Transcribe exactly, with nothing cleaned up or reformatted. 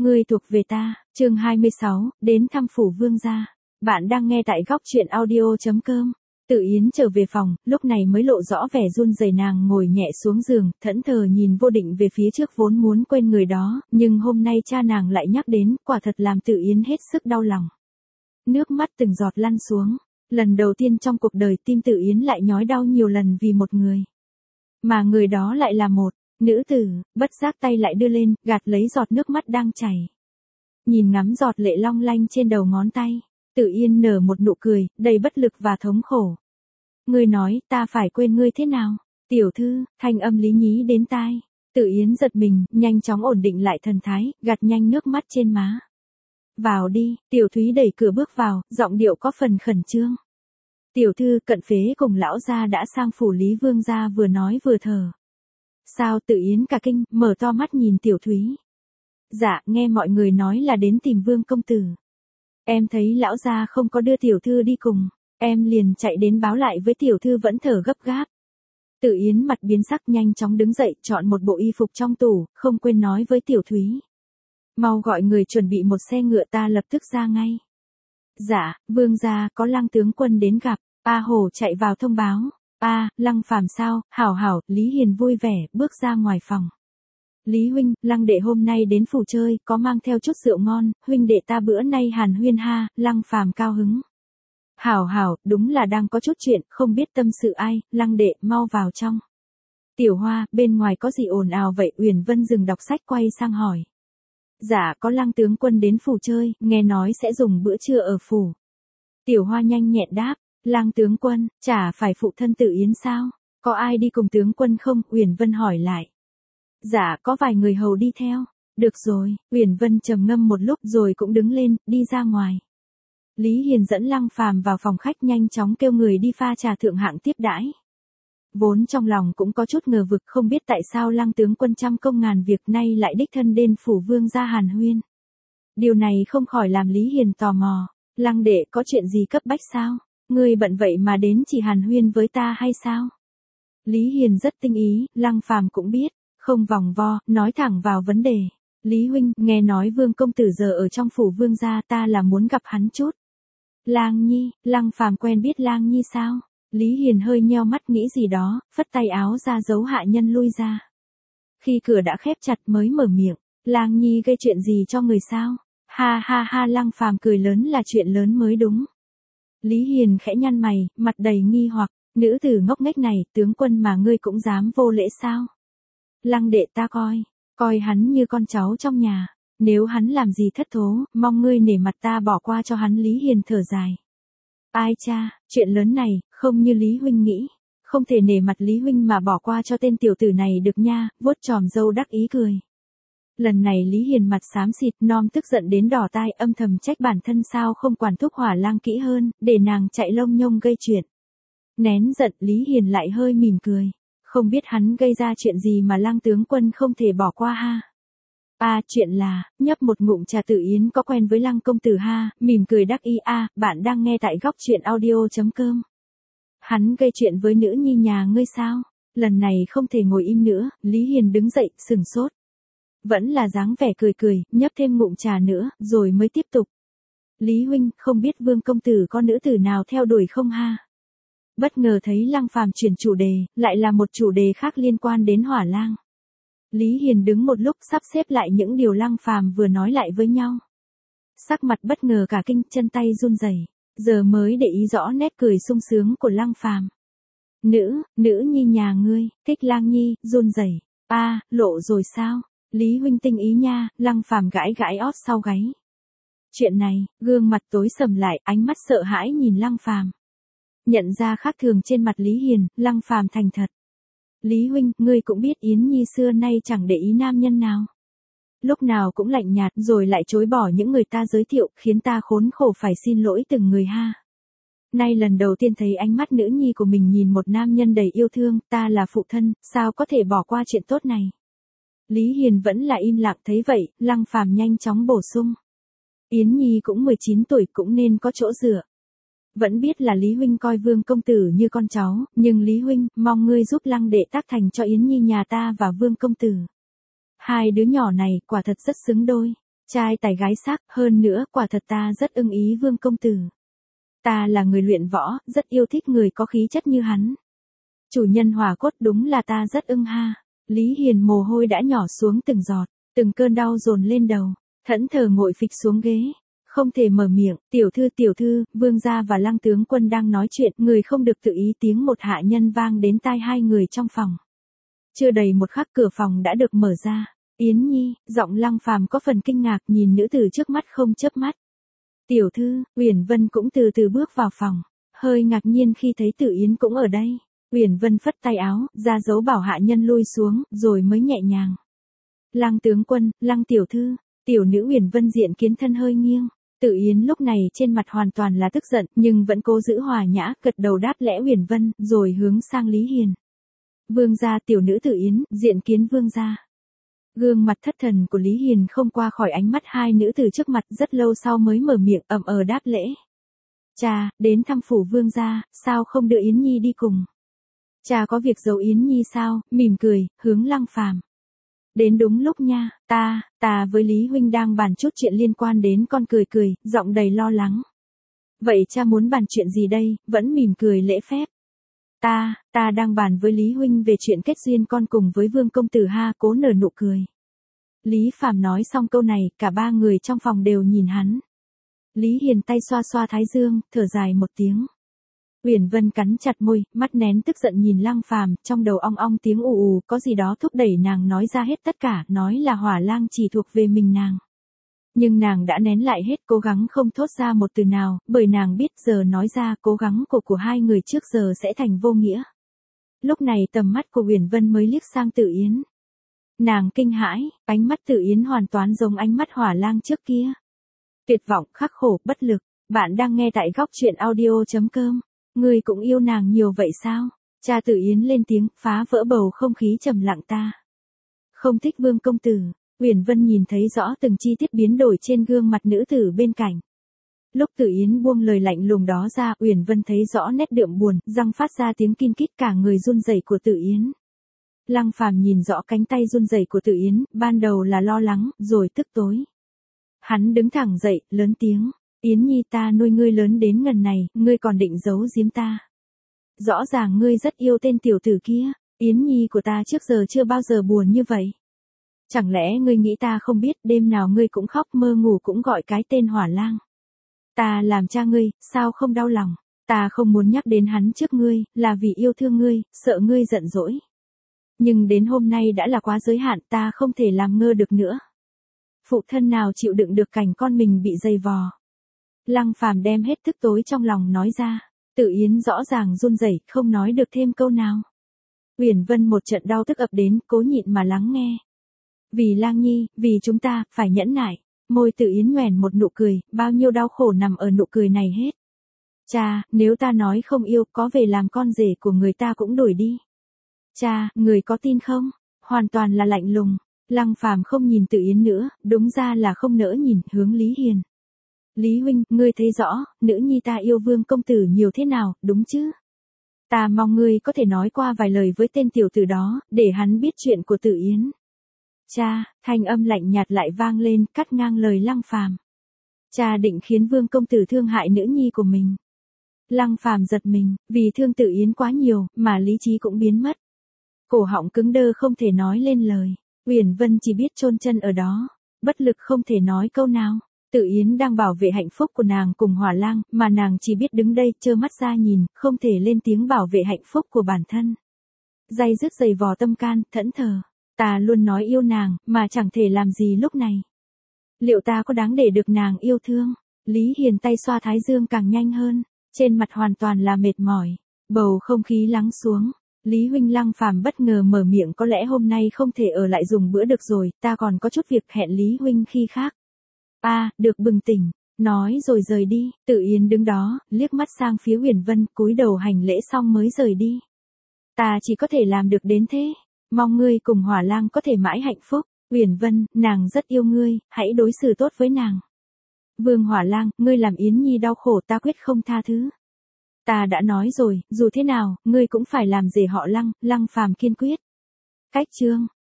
Ngươi thuộc về ta, chương hai mươi sáu, đến thăm phủ vương gia. Bạn đang nghe tại góc truyện audio.com. Tự Yến trở về phòng, lúc này mới lộ rõ vẻ run rẩy, nàng ngồi nhẹ xuống giường, thẫn thờ nhìn vô định về phía trước, vốn muốn quên người đó, nhưng hôm nay cha nàng lại nhắc đến, quả thật làm Tự Yến hết sức đau lòng. Nước mắt từng giọt lăn xuống, lần đầu tiên trong cuộc đời tim Tự Yến lại nhói đau nhiều lần vì một người. Mà người đó lại là một nữ tử. Bất giác tay lại đưa lên, gạt lấy giọt nước mắt đang chảy. Nhìn ngắm giọt lệ long lanh trên đầu ngón tay, Tự Yên nở một nụ cười, đầy bất lực và thống khổ. Ngươi nói, ta phải quên ngươi thế nào? Tiểu thư, thanh âm Lý Nhí đến tai. Tự Yến giật mình, nhanh chóng ổn định lại thần thái, gạt nhanh nước mắt trên má. Vào đi, Tiểu Thúy đẩy cửa bước vào, giọng điệu có phần khẩn trương. Tiểu thư, Cận Phế cùng lão gia đã sang phủ Lý Vương gia, vừa nói vừa thở. Sao? Tự Yến cả kinh, mở to mắt nhìn Tiểu Thúy. Dạ, nghe mọi người nói là đến tìm Vương công tử. Em thấy lão gia không có đưa tiểu thư đi cùng, em liền chạy đến báo lại với tiểu thư vẫn thở gấp gáp. Tự Yến mặt biến sắc, nhanh chóng đứng dậy, chọn một bộ y phục trong tủ, không quên nói với Tiểu Thúy. Mau gọi người chuẩn bị một xe ngựa, ta lập tức ra ngay. Dạ, vương gia, có Lăng tướng quân đến gặp. A Hổ chạy vào thông báo. A, Lăng Phàm sao? Hảo hảo. Lý Hiền vui vẻ, bước ra ngoài phòng. Lý huynh, Lăng đệ hôm nay đến phủ chơi, có mang theo chút rượu ngon, huynh đệ ta bữa nay hàn huyên ha. Lăng Phàm cao hứng. Hảo hảo, đúng là đang có chút chuyện, không biết tâm sự ai. Lăng đệ, mau vào trong. Tiểu Hoa, bên ngoài có gì ồn ào vậy? Uyển Vân dừng đọc sách quay sang hỏi. Dạ, có Lăng tướng quân đến phủ chơi, nghe nói sẽ dùng bữa trưa ở phủ. Tiểu Hoa nhanh nhẹn đáp. Lăng tướng quân, chả phải phụ thân Tự Yến sao? Có ai đi cùng tướng quân không? Uyển Vân hỏi lại. Dạ, có vài người hầu đi theo. Được rồi. Uyển Vân trầm ngâm một lúc rồi cũng đứng lên, đi ra ngoài. Lý Hiền dẫn Lăng Phàm vào phòng khách, nhanh chóng kêu người đi pha trà thượng hạng tiếp đãi. Vốn trong lòng cũng có chút ngờ vực, không biết tại sao Lăng tướng quân trăm công ngàn việc nay lại đích thân đến phủ vương gia hàn huyên. Điều này không khỏi làm Lý Hiền tò mò. Lăng đệ, có chuyện gì cấp bách sao? Ngươi bận vậy mà đến chỉ hàn huyên với ta hay sao? Lý Hiền rất tinh ý, Lăng Phàm cũng biết, không vòng vo, nói thẳng vào vấn đề. Lý huynh, nghe nói Vương công tử giờ ở trong phủ vương gia, ta là muốn gặp hắn chút. Lang Nhi, Lăng Phàm quen biết Lang Nhi sao? Lý Hiền hơi nheo mắt nghĩ gì đó, phất tay áo ra dấu hạ nhân lui ra. Khi cửa đã khép chặt mới mở miệng, Lang Nhi gây chuyện gì cho người sao? Ha ha ha, Lăng Phàm cười lớn, là chuyện lớn mới đúng. Lý Hiền khẽ nhăn mày, mặt đầy nghi hoặc, nữ tử ngốc nghếch này, tướng quân mà ngươi cũng dám vô lễ sao? Lăng đệ, ta coi, coi hắn như con cháu trong nhà, nếu hắn làm gì thất thố, mong ngươi nể mặt ta bỏ qua cho hắn. Lý Hiền thở dài. Ai cha, chuyện lớn này, không như Lý huynh nghĩ, không thể nể mặt Lý huynh mà bỏ qua cho tên tiểu tử này được nha. Vuốt chòm râu đắc ý cười. Lần này Lý Hiền mặt xám xịt, nom tức giận đến đỏ tai, âm thầm trách bản thân sao không quản thúc Hỏa Lang kỹ hơn, để nàng chạy lông nhông gây chuyện. Nén giận, Lý Hiền lại hơi mỉm cười. Không biết hắn gây ra chuyện gì mà Lăng tướng quân không thể bỏ qua ha. À, chuyện là, nhấp một ngụm trà, Tự Yến có quen với Lăng công tử ha, mỉm cười đắc ý. A, à, bạn đang nghe tại góc truyện audio.com. Hắn gây chuyện với nữ nhi nhà ngươi sao? Lần này không thể ngồi im nữa, Lý Hiền đứng dậy, sừng sốt. Vẫn là dáng vẻ cười cười, nhấp thêm ngụm trà nữa, rồi mới tiếp tục. Lý huynh, không biết Vương công tử có nữ tử nào theo đuổi không ha? Bất ngờ thấy Lăng Phàm chuyển chủ đề, lại là một chủ đề khác liên quan đến Hỏa Lang. Lý Hiền đứng một lúc sắp xếp lại những điều Lăng Phàm vừa nói lại với nhau. Sắc mặt bất ngờ cả kinh, chân tay run rẩy, giờ mới để ý rõ nét cười sung sướng của Lăng Phàm. Nữ, nữ nhi nhà ngươi, thích Lang Nhi, run rẩy. A, à, lộ rồi sao? Lý huynh tinh ý nha. Lăng Phàm gãi gãi ót sau gáy. Chuyện này, gương mặt tối sầm lại, ánh mắt sợ hãi nhìn Lăng Phàm. Nhận ra khác thường trên mặt Lý Hiền, Lăng Phàm thành thật. Lý huynh, ngươi cũng biết Yến Nhi xưa nay chẳng để ý nam nhân nào. Lúc nào cũng lạnh nhạt, rồi lại chối bỏ những người ta giới thiệu, khiến ta khốn khổ phải xin lỗi từng người ha. Nay lần đầu tiên thấy ánh mắt nữ nhi của mình nhìn một nam nhân đầy yêu thương, ta là phụ thân, sao có thể bỏ qua chuyện tốt này. Lý Hiền vẫn là im lặng. Thấy vậy, Lăng Phàm nhanh chóng bổ sung. Yến Nhi cũng mười chín tuổi, cũng nên có chỗ dựa. Vẫn biết là Lý huynh coi Vương công tử như con cháu, nhưng Lý huynh, mong ngươi giúp Lăng đệ tác thành cho Yến Nhi nhà ta và Vương công tử. Hai đứa nhỏ này, quả thật rất xứng đôi. Trai tài gái sắc, hơn nữa quả thật ta rất ưng ý Vương công tử. Ta là người luyện võ, rất yêu thích người có khí chất như hắn. Chủ nhân hỏa cốt đúng là ta rất ưng ha. Lý Hiền mồ hôi đã nhỏ xuống từng giọt, từng cơn đau dồn lên đầu, thẫn thờ ngồi phịch xuống ghế. Không thể mở miệng, tiểu thư tiểu thư, vương gia và Lăng tướng quân đang nói chuyện, người không được tự ý, tiếng một hạ nhân vang đến tai hai người trong phòng. Chưa đầy một khắc cửa phòng đã được mở ra. Yến Nhi, giọng Lăng Phàm có phần kinh ngạc nhìn nữ tử trước mắt không chớp mắt. Tiểu thư, Uyển Vân cũng từ từ bước vào phòng, hơi ngạc nhiên khi thấy Tử Yến cũng ở đây. Uyển Vân phất tay áo, ra dấu bảo hạ nhân lui xuống, rồi mới nhẹ nhàng. Lăng tướng quân, Lăng tiểu thư, tiểu nữ Uyển Vân diện kiến thân hơi nghiêng. Tử Yến lúc này trên mặt hoàn toàn là tức giận, nhưng vẫn cố giữ hòa nhã, gật đầu đáp lễ Uyển Vân, rồi hướng sang Lý Hiền. Vương gia, tiểu nữ Tử Yến, diện kiến vương gia. Gương mặt thất thần của Lý Hiền không qua khỏi ánh mắt hai nữ tử trước mặt, rất lâu sau mới mở miệng ậm ờ đáp lễ. Cha, đến thăm phủ vương gia, sao không đưa Yến Nhi đi cùng? Cha có việc giấu Yến Nhi sao? Mỉm cười, hướng Lăng Phàm. Đến đúng lúc nha, ta, ta với Lý huynh đang bàn chút chuyện liên quan đến con, cười cười, giọng đầy lo lắng. Vậy cha muốn bàn chuyện gì đây? Vẫn mỉm cười lễ phép. Ta, ta đang bàn với Lý huynh về chuyện kết duyên con cùng với Vương công tử ha, cố nở nụ cười. Lý Phàm nói xong câu này, cả ba người trong phòng đều nhìn hắn. Lý Hiền tay xoa xoa thái dương, thở dài một tiếng. Uyển Vân cắn chặt môi, mắt nén tức giận nhìn Lăng Phàm, trong đầu ong ong tiếng ù ù, có gì đó thúc đẩy nàng nói ra hết tất cả, nói là Hỏa Lang chỉ thuộc về mình nàng. Nhưng nàng đã nén lại hết, cố gắng không thốt ra một từ nào, bởi nàng biết giờ nói ra cố gắng của của hai người trước giờ sẽ thành vô nghĩa. Lúc này tầm mắt của Uyển Vân mới liếc sang Tử Yến. Nàng kinh hãi, ánh mắt Tử Yến hoàn toàn giống ánh mắt Hỏa Lang trước kia. Tuyệt vọng, khắc khổ, bất lực. Bạn đang nghe tại góc truyện audio chấm com. Ngươi cũng yêu nàng nhiều vậy sao? Cha Tử Yến lên tiếng, phá vỡ bầu không khí trầm lặng ta. Không thích Vương công tử. Uyển Vân nhìn thấy rõ từng chi tiết biến đổi trên gương mặt nữ tử bên cạnh. Lúc Tử Yến buông lời lạnh lùng đó ra, Uyển Vân thấy rõ nét đượm buồn, răng phát ra tiếng kin kít, cả người run rẩy của Tử Yến. Lăng Phàm nhìn rõ cánh tay run rẩy của Tử Yến, ban đầu là lo lắng, rồi tức tối. Hắn đứng thẳng dậy, lớn tiếng. Yến Nhi, ta nuôi ngươi lớn đến ngần này, ngươi còn định giấu giếm ta. Rõ ràng ngươi rất yêu tên tiểu tử kia, Yến Nhi của ta trước giờ chưa bao giờ buồn như vậy. Chẳng lẽ ngươi nghĩ ta không biết, đêm nào ngươi cũng khóc mơ ngủ cũng gọi cái tên Hỏa Lang. Ta làm cha ngươi, sao không đau lòng, ta không muốn nhắc đến hắn trước ngươi, là vì yêu thương ngươi, sợ ngươi giận dỗi. Nhưng đến hôm nay đã là quá giới hạn, ta không thể làm ngơ được nữa. Phụ thân nào chịu đựng được cảnh con mình bị dày vò. Lăng Phàm đem hết tức tối trong lòng nói ra. Tử Yến rõ ràng run rẩy, không nói được thêm câu nào. Uyển Vân một trận đau tức ập đến, cố nhịn mà lắng nghe. Vì Lang Nhi, vì chúng ta, phải nhẫn nại. Môi Tử Yến nhoẻn một nụ cười, bao nhiêu đau khổ nằm ở nụ cười này hết. Cha, nếu ta nói không yêu, có về làm con rể của người ta cũng đổi đi. Cha, người có tin không? Hoàn toàn là lạnh lùng. Lăng Phàm không nhìn Tử Yến nữa, đúng ra là không nỡ nhìn, hướng Lý Hiền. Lý huynh, ngươi thấy rõ, nữ nhi ta yêu Vương công tử nhiều thế nào, đúng chứ? Ta mong ngươi có thể nói qua vài lời với tên tiểu tử đó, để hắn biết chuyện của Tử Yến. Cha, thanh âm lạnh nhạt lại vang lên, cắt ngang lời Lăng Phàm. Cha định khiến Vương công tử thương hại nữ nhi của mình. Lăng Phàm giật mình, vì thương Tử Yến quá nhiều, mà lý trí cũng biến mất. Cổ họng cứng đơ không thể nói lên lời. Uyển Vân chỉ biết chôn chân ở đó, bất lực không thể nói câu nào. Tử Yến đang bảo vệ hạnh phúc của nàng cùng Hỏa Lang, mà nàng chỉ biết đứng đây, trơ mắt ra nhìn, không thể lên tiếng bảo vệ hạnh phúc của bản thân. Day dứt dày vò tâm can, thẫn thờ. Ta luôn nói yêu nàng, mà chẳng thể làm gì lúc này. Liệu ta có đáng để được nàng yêu thương? Lý Hiền tay xoa thái dương càng nhanh hơn, trên mặt hoàn toàn là mệt mỏi. Bầu không khí lắng xuống. Lý huynh. Lăng Phàm bất ngờ mở miệng, có lẽ hôm nay không thể ở lại dùng bữa được rồi, ta còn có chút việc, hẹn Lý huynh khi khác. A, à, được, bừng tỉnh, nói rồi rời đi. Tử Yến đứng đó, liếc mắt sang phía Uyển Vân, cúi đầu hành lễ xong mới rời đi. Ta chỉ có thể làm được đến thế, mong ngươi cùng Hỏa Lang có thể mãi hạnh phúc. Uyển Vân, nàng rất yêu ngươi, hãy đối xử tốt với nàng. Vương Hỏa Lang, ngươi làm Yến Nhi đau khổ, ta quyết không tha thứ. Ta đã nói rồi, dù thế nào, ngươi cũng phải làm rể họ Lăng. Lăng Phàm kiên quyết. Cách chương